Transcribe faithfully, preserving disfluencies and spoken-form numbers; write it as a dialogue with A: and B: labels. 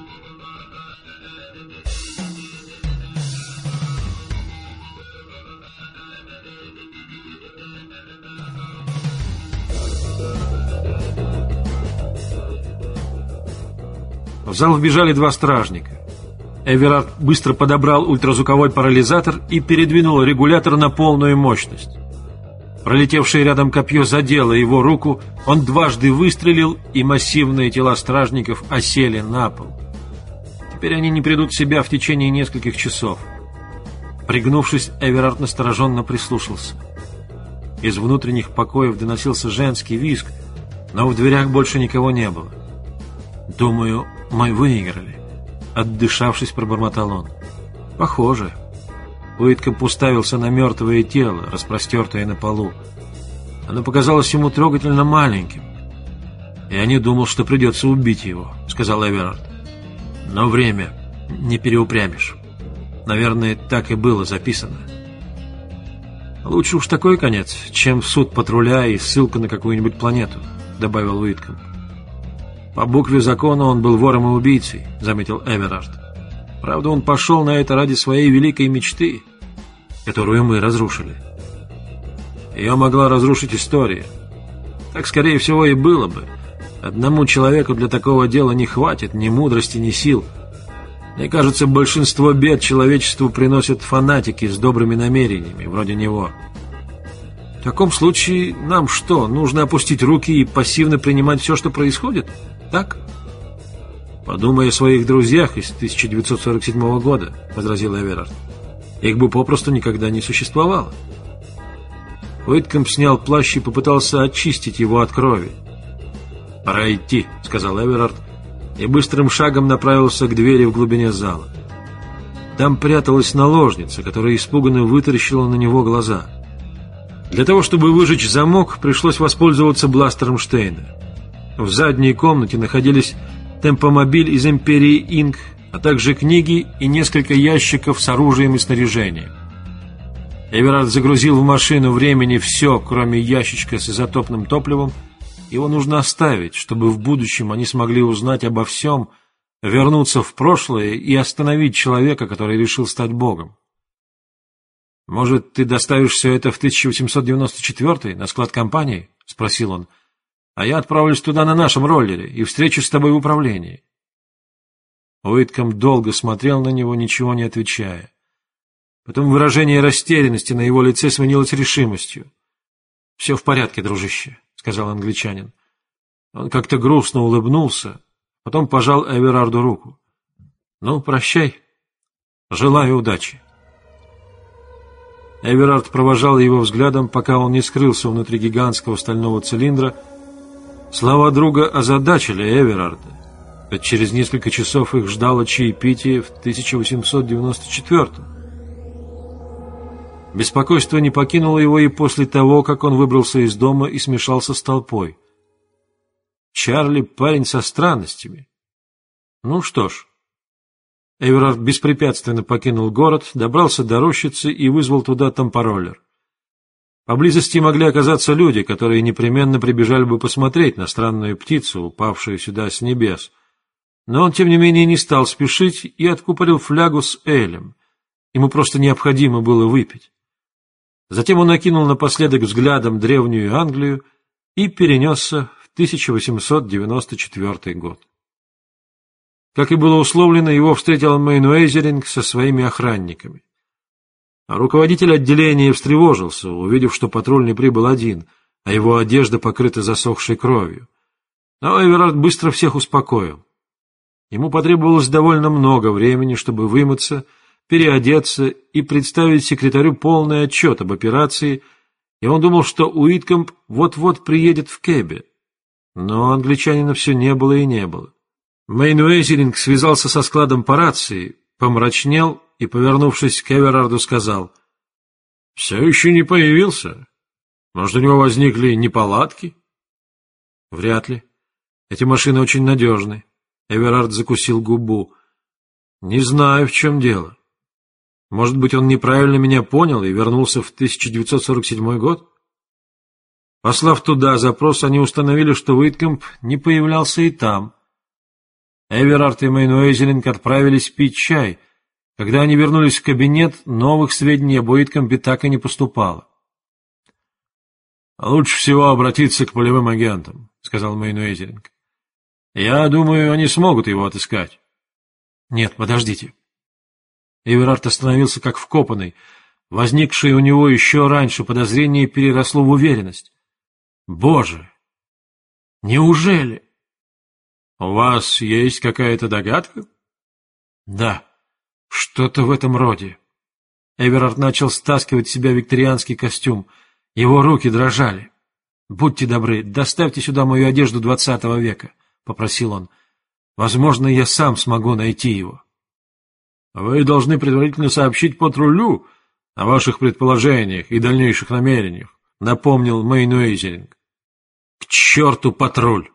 A: В зал вбежали два стражника. Эверард быстро подобрал ультразвуковой парализатор и передвинул регулятор на полную мощность. Пролетевшее рядом копье задело его руку, он дважды выстрелил, и массивные тела стражников осели на пол. Теперь они не придут в себя в течение нескольких часов. Пригнувшись, Эверард настороженно прислушался. Из внутренних покоев доносился женский визг, но в дверях больше никого не было. «Думаю, мы выиграли», — отдышавшись, пробормотал он. «Похоже». Уиткомб уставился на мертвое тело, распростертое на полу. Оно показалось ему трогательно маленьким. «Я не думал, что придется убить его», — сказал Эверард. «Но время не переупрямишь. Наверное, так и было записано». «Лучше уж такой конец, чем суд патруля и ссылка на какую-нибудь планету», — добавил Уиткомб. «По букве закона он был вором и убийцей», — заметил Эверард. «Правда, он пошел на это ради своей великой мечты, которую мы разрушили. Ее могла разрушить история. Так, скорее всего, и было бы. Одному человеку для такого дела не хватит ни мудрости, ни сил. Мне кажется, большинство бед человечеству приносят фанатики с добрыми намерениями, вроде него. В таком случае нам что, нужно опустить руки и пассивно принимать все, что происходит? Так?» «Подумай о своих друзьях из тысяча девятьсот сорок седьмого года», — возразил Эверард. «Их бы попросту никогда не существовало». Уиткомб снял плащ и попытался очистить его от крови. «Пора идти», — сказал Эверард, и быстрым шагом направился к двери в глубине зала. Там пряталась наложница, которая испуганно вытаращила на него глаза. Для того, чтобы выжечь замок, пришлось воспользоваться бластером Штейна. В задней комнате находились темпомобиль из Империи Инк, а также книги и несколько ящиков с оружием и снаряжением. Эверард загрузил в машину времени все, кроме ящичка с изотопным топливом. Его нужно оставить, чтобы в будущем они смогли узнать обо всем, вернуться в прошлое и остановить человека, который решил стать богом. «Может, ты доставишь все это в тысяча восемьсот девяносто четвёртый на склад компании?» — спросил он. «А я отправлюсь туда на нашем роллере и встречусь с тобой в управлении». Уиткомб долго смотрел на него, ничего не отвечая. Потом выражение растерянности на его лице сменилось решимостью. «Все в порядке, дружище», — сказал англичанин. Он как-то грустно улыбнулся, потом пожал Эверарду руку. «Ну, прощай. Желаю удачи». Эверард провожал его взглядом, пока он не скрылся внутри гигантского стального цилиндра. Слова друга озадачили Эверарда, ведь через несколько часов их ждало чаепитие в тысяча восемьсот девяносто четвёртом. Беспокойство не покинуло его и после того, как он выбрался из дома и смешался с толпой. Чарли — парень со странностями. Ну что ж. Эверард беспрепятственно покинул город, добрался до рощицы и вызвал туда темпороллер. Поблизости могли оказаться люди, которые непременно прибежали бы посмотреть на странную птицу, упавшую сюда с небес. Но он, тем не менее, не стал спешить и откупорил флягу с элем. Ему просто необходимо было выпить. Затем он окинул напоследок взглядом древнюю Англию и перенесся в тысяча восемьсот девяносто четвёртый год. Как и было условлено, его встретил Мейнуэзеринг со своими охранниками. Руководитель отделения встревожился, увидев, что патрульный прибыл один, а его одежда покрыта засохшей кровью. Но Эверард быстро всех успокоил. Ему потребовалось довольно много времени, чтобы вымыться, переодеться и представить секретарю полный отчет об операции, и он думал, что Уиткомб вот-вот приедет в Кэбе. Но англичанина все не было и не было. Мейнуэзеринг связался со складом по рации, помрачнел и, повернувшись к Эверарду, сказал: «Все еще не появился? Может, у него возникли неполадки?» «Вряд ли. Эти машины очень надежны». Эверард закусил губу. «Не знаю, в чем дело. Может быть, он неправильно меня понял и вернулся в тысяча девятьсот сорок седьмой год?» Послав туда запрос, они установили, что Уиткомб не появлялся и там. Эверард и Мейнуэзелинг отправились пить чай. Когда они вернулись в кабинет, новых сведений об Уиткомбе так и не поступало. «Лучше всего обратиться к полевым агентам», — сказал Мейнуэзелинг. «Я думаю, они смогут его отыскать». «Нет, подождите». Эверард остановился как вкопанный. Возникшее у него еще раньше подозрение переросло в уверенность. «Боже! Неужели?» «У вас есть какая-то догадка?» «Да, что-то в этом роде». Эверард начал стаскивать с себя викторианский костюм. Его руки дрожали. «Будьте добры, доставьте сюда мою одежду двадцатого века», — попросил он. «Возможно, я сам смогу найти его». «Вы должны предварительно сообщить патрулю о ваших предположениях и дальнейших намерениях», — напомнил Мейнуэзелинг. «К черту патруль!»